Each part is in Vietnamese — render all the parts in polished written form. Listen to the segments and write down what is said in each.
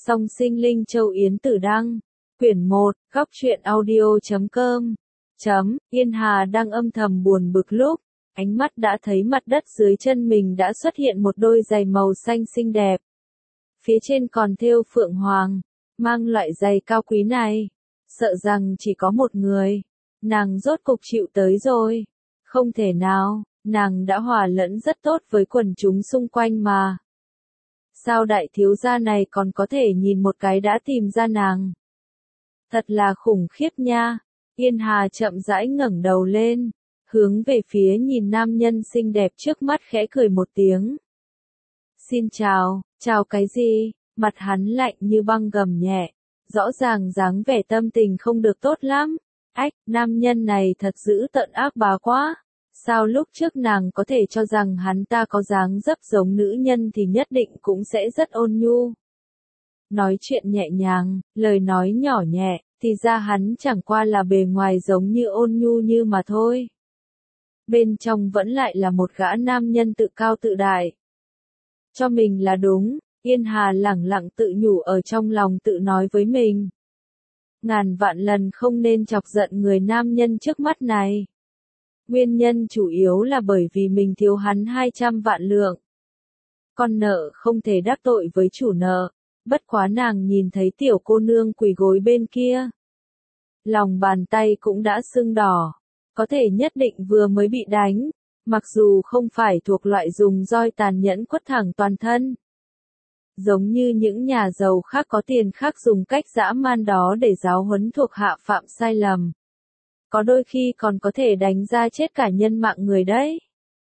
Song Sinh Linh Châu Yến Tử Đăng, quyển 1, góc truyện audio.com. Yên Hà đang âm thầm buồn bực lúc, ánh mắt đã thấy mặt đất dưới chân mình đã xuất hiện một đôi giày màu xanh xinh đẹp. Phía trên còn thêu phượng hoàng, mang loại giày cao quý này, sợ rằng chỉ có một người. Nàng rốt cục chịu tới rồi. Không thể nào, nàng đã hòa lẫn rất tốt với quần chúng xung quanh mà. Sao đại thiếu gia này còn có thể nhìn một cái đã tìm ra nàng? Thật là khủng khiếp nha. Yên Hà chậm rãi ngẩng đầu lên, hướng về phía nhìn nam nhân xinh đẹp trước mắt khẽ cười một tiếng. Xin chào, chào cái gì? Mặt hắn lạnh như băng gầm nhẹ, rõ ràng dáng vẻ tâm tình không được tốt lắm. Ách, nam nhân này thật dữ tợn ác bá quá. Sao lúc trước nàng có thể cho rằng hắn ta có dáng dấp giống nữ nhân thì nhất định cũng sẽ rất ôn nhu. Nói chuyện nhẹ nhàng, lời nói nhỏ nhẹ, thì ra hắn chẳng qua là bề ngoài giống như ôn nhu như mà thôi. Bên trong vẫn lại là một gã nam nhân tự cao tự đại. Cho mình là đúng, Yên Hà lẳng lặng tự nhủ ở trong lòng tự nói với mình. Ngàn vạn lần không nên chọc giận người nam nhân trước mắt này. Nguyên nhân chủ yếu là bởi vì mình thiếu hắn 200 vạn lượng. Con nợ không thể đắc tội với chủ nợ, bất quá nàng nhìn thấy tiểu cô nương quỳ gối bên kia. Lòng bàn tay cũng đã sưng đỏ, có thể nhất định vừa mới bị đánh, mặc dù không phải thuộc loại dùng roi tàn nhẫn quất thẳng toàn thân. Giống như những nhà giàu khác có tiền khác dùng cách dã man đó để giáo huấn thuộc hạ phạm sai lầm. Có đôi khi còn có thể đánh ra chết cả nhân mạng người đấy.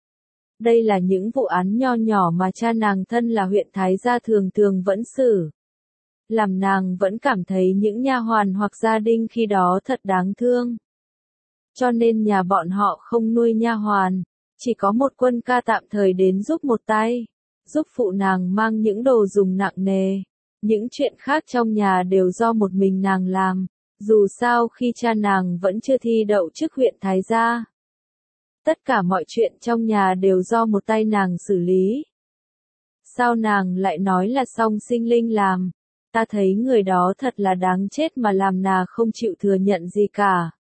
Đây là những vụ án nho nhỏ mà cha nàng thân là huyện Thái Gia thường thường vẫn xử. Làm nàng vẫn cảm thấy những nha hoàn hoặc gia đình khi đó thật đáng thương. Cho nên nhà bọn họ không nuôi nha hoàn, chỉ có một quân ca tạm thời đến giúp một tay, giúp phụ nàng mang những đồ dùng nặng nề. Những chuyện khác trong nhà đều do một mình nàng làm. Dù sao khi cha nàng vẫn chưa thi đậu chức huyện Thái Gia. Tất cả mọi chuyện trong nhà đều do một tay nàng xử lý. Sao nàng lại nói là Song Sinh Linh làm? Ta thấy người đó thật là đáng chết mà làm nàng không chịu thừa nhận gì cả.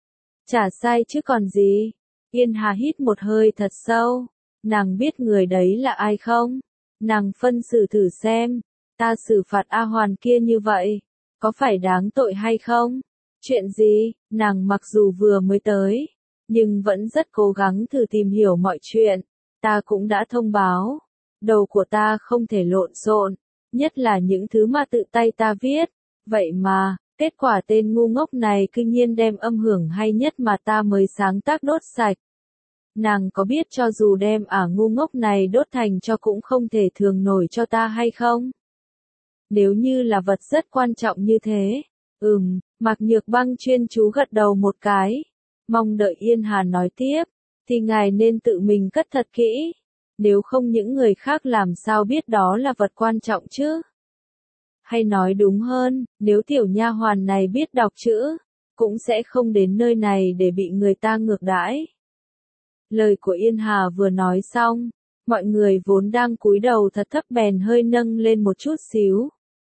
Chả sai chứ còn gì. Yên Hà hít một hơi thật sâu. Nàng biết người đấy là ai không? Nàng phân xử thử xem. Ta xử phạt A Hoàn kia như vậy, có phải đáng tội hay không? Chuyện gì? Nàng mặc dù vừa mới tới, nhưng vẫn rất cố gắng thử tìm hiểu mọi chuyện. Ta cũng đã thông báo. Đầu của ta không thể lộn xộn, nhất là những thứ mà tự tay ta viết. Vậy mà, kết quả tên ngu ngốc này kinh nhiên đem âm hưởng hay nhất mà ta mới sáng tác đốt sạch. Nàng có biết cho dù đem ngu ngốc này đốt thành cho cũng không thể thường nổi cho ta hay không? Nếu như là vật rất quan trọng như thế. Mạc Nhược Băng chuyên chú gật đầu một cái. Mong đợi Yên Hà nói tiếp, thì ngài nên tự mình cất thật kỹ. Nếu không những người khác làm sao biết đó là vật quan trọng chứ? Hay nói đúng hơn, nếu tiểu nha hoàn này biết đọc chữ, cũng sẽ không đến nơi này để bị người ta ngược đãi. Lời của Yên Hà vừa nói xong, mọi người vốn đang cúi đầu thật thấp bèn hơi nâng lên một chút xíu.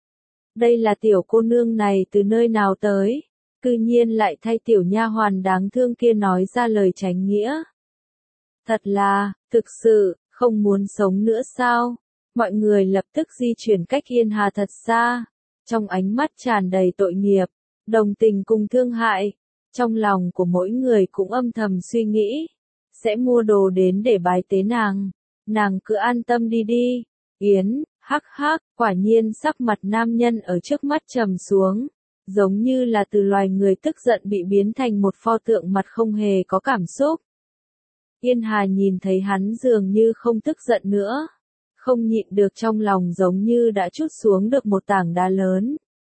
Đây là tiểu cô nương này từ nơi nào tới, cư nhiên lại thay tiểu nha hoàn đáng thương kia nói ra lời chánh nghĩa. Thật là, thực sự, không muốn sống nữa sao? Mọi người lập tức di chuyển cách Yên Hà thật xa, trong ánh mắt tràn đầy tội nghiệp, đồng tình cùng thương hại. Trong lòng của mỗi người cũng âm thầm suy nghĩ, sẽ mua đồ đến để bái tế nàng cứ an tâm đi đi. Yến, hắc hắc, quả nhiên sắc mặt nam nhân ở trước mắt trầm xuống, giống như là từ loài người tức giận bị biến thành một pho tượng mặt không hề có cảm xúc. Yên Hà nhìn thấy hắn dường như không tức giận nữa, không nhịn được trong lòng giống như đã trút xuống được một tảng đá lớn.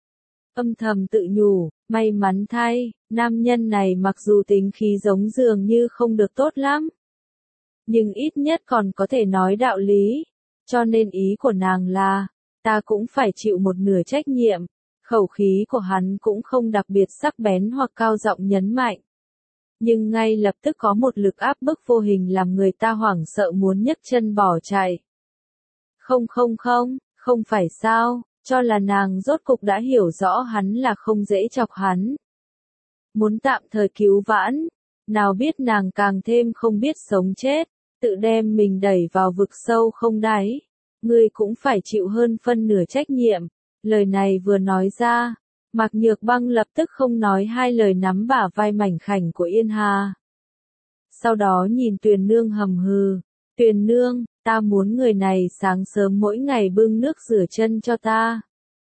Âm thầm tự nhủ, may mắn thay, nam nhân này mặc dù tính khí giống dường như không được tốt lắm, nhưng ít nhất còn có thể nói đạo lý. Cho nên ý của nàng là, ta cũng phải chịu một nửa trách nhiệm. Khẩu khí của hắn cũng không đặc biệt sắc bén hoặc cao giọng nhấn mạnh. Nhưng ngay lập tức có một lực áp bức vô hình làm người ta hoảng sợ muốn nhấc chân bỏ chạy. Không phải sao, cho là nàng rốt cục đã hiểu rõ hắn là không dễ chọc hắn. Muốn tạm thời cứu vãn, nào biết nàng càng thêm không biết sống chết, tự đem mình đẩy vào vực sâu không đáy. Ngươi cũng phải chịu hơn phân nửa trách nhiệm. Lời này vừa nói ra, Mạc Nhược Băng lập tức không nói hai lời nắm bả vai mảnh khảnh của Yên Hà. Sau đó nhìn Tuyền Nương hầm hừ, Tuyền Nương, ta muốn người này sáng sớm mỗi ngày bưng nước rửa chân cho ta.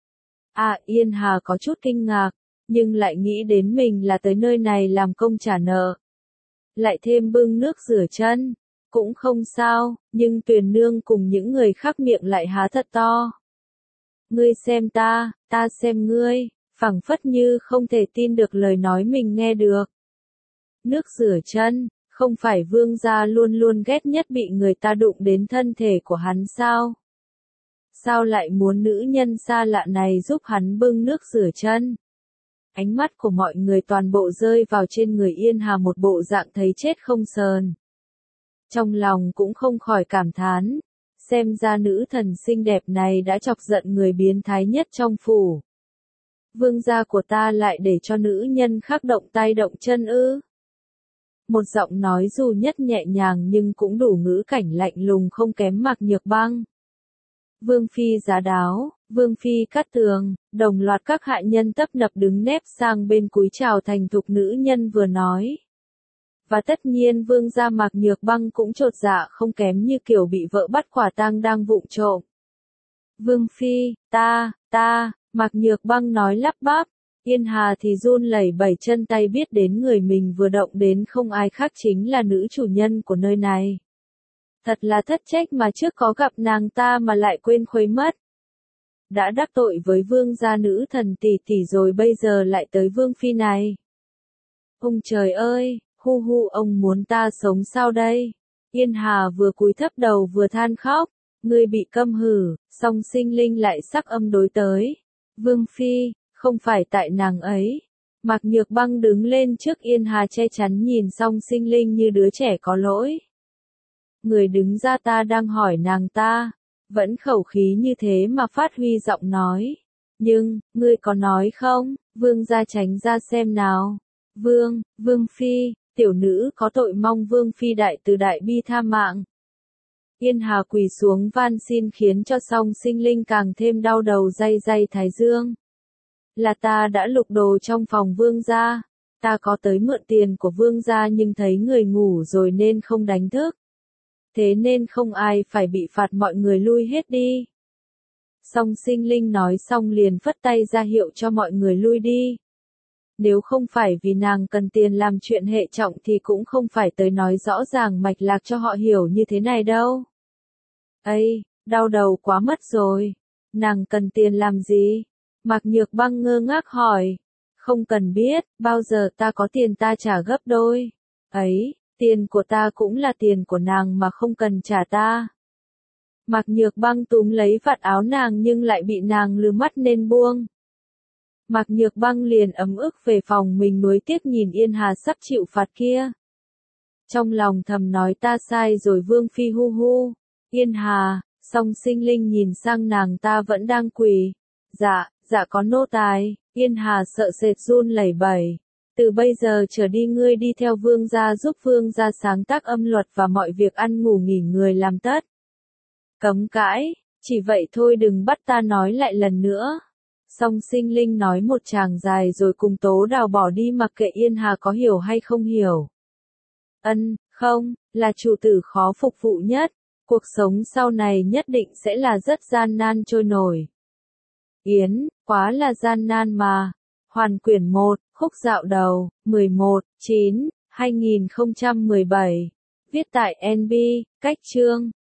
À, Yên Hà có chút kinh ngạc, nhưng lại nghĩ đến mình là tới nơi này làm công trả nợ. Lại thêm bưng nước rửa chân, cũng không sao, nhưng Tuyền Nương cùng những người khác miệng lại há thật to. Ngươi xem ta xem ngươi, phảng phất như không thể tin được lời nói mình nghe được. Nước rửa chân, không phải vương gia luôn luôn ghét nhất bị người ta đụng đến thân thể của hắn sao? Sao lại muốn nữ nhân xa lạ này giúp hắn bưng nước rửa chân? Ánh mắt của mọi người toàn bộ rơi vào trên người Yên Hà một bộ dạng thấy chết không sờn. Trong lòng cũng không khỏi cảm thán, xem ra nữ thần xinh đẹp này đã chọc giận người biến thái nhất trong phủ. Vương gia của ta lại để cho nữ nhân khác động tay động chân ư? Một giọng nói dù nhất nhẹ nhàng nhưng cũng đủ ngữ cảnh lạnh lùng không kém Mạc Nhược Băng. Vương phi giá đáo, Vương phi cát tường, đồng loạt các hạ nhân tấp nập đứng nép sang bên cúi chào thành thục nữ nhân vừa nói. Và tất nhiên vương gia Mạc Nhược Băng cũng chột dạ không kém như kiểu bị vợ bắt quả tang đang vụng trộm. Vương phi, ta, Mạc Nhược Băng nói lắp bắp. Yên Hà thì run lẩy bẩy chân tay biết đến người mình vừa động đến không ai khác chính là nữ chủ nhân của nơi này. Thật là thất trách mà trước có gặp nàng ta mà lại quên khuấy mất. Đã đắc tội với vương gia nữ thần tỷ tỷ rồi bây giờ lại tới vương phi này. Ông trời ơi, hu ông muốn ta sống sao đây? Yên Hà vừa cúi thấp đầu vừa than khóc, ngươi bị câm hử, song sinh linh lại sắc âm đối tới. Vương phi, không phải tại nàng ấy. Mạc Nhược Băng đứng lên trước Yên Hà che chắn nhìn song sinh linh như đứa trẻ có lỗi. Người đứng ra ta đang hỏi nàng ta, vẫn khẩu khí như thế mà phát huy giọng nói. Nhưng, ngươi có nói không, vương gia tránh ra xem nào. Vương phi, tiểu nữ có tội mong vương phi đại từ đại bi tha mạng. Yên Hà quỳ xuống van xin khiến cho song sinh linh càng thêm đau đầu day thái dương. Là ta đã lục đồ trong phòng vương gia, ta có tới mượn tiền của vương gia nhưng thấy người ngủ rồi nên không đánh thức. Thế nên không ai phải bị phạt mọi người lui hết đi. Song sinh linh nói xong liền phất tay ra hiệu cho mọi người lui đi. Nếu không phải vì nàng cần tiền làm chuyện hệ trọng thì cũng không phải tới nói rõ ràng mạch lạc cho họ hiểu như thế này đâu. Ây, đau đầu quá mất rồi. Nàng cần tiền làm gì? Mạc Nhược Băng ngơ ngác hỏi. Không cần biết, bao giờ ta có tiền ta trả gấp đôi. Ấy, tiền của ta cũng là tiền của nàng mà không cần trả ta. Mạc Nhược Băng túm lấy vạt áo nàng nhưng lại bị nàng lừa mắt nên buông. Mạc Nhược Băng liền ấm ức về phòng mình nuối tiếc nhìn Yên Hà sắp chịu phạt kia. Trong lòng thầm nói ta sai rồi vương phi hu. Yên Hà, song sinh linh nhìn sang nàng ta vẫn đang quỳ. Dạ có nô tài. Yên Hà sợ sệt run lẩy bẩy. Từ bây giờ trở đi ngươi đi theo vương gia giúp vương gia sáng tác âm luật và mọi việc ăn ngủ nghỉ người làm tất. Cấm cãi, chỉ vậy thôi đừng bắt ta nói lại lần nữa. Song sinh linh nói một tràng dài rồi cùng Tố Đào bỏ đi mặc kệ Yên Hà có hiểu hay không hiểu. Không, là chủ tử khó phục vụ nhất, cuộc sống sau này nhất định sẽ là rất gian nan trôi nổi. Yến, quá là gian nan mà. Hoàn quyển 1, khúc dạo đầu, 11/9/2017. Viết tại NB, cách chương.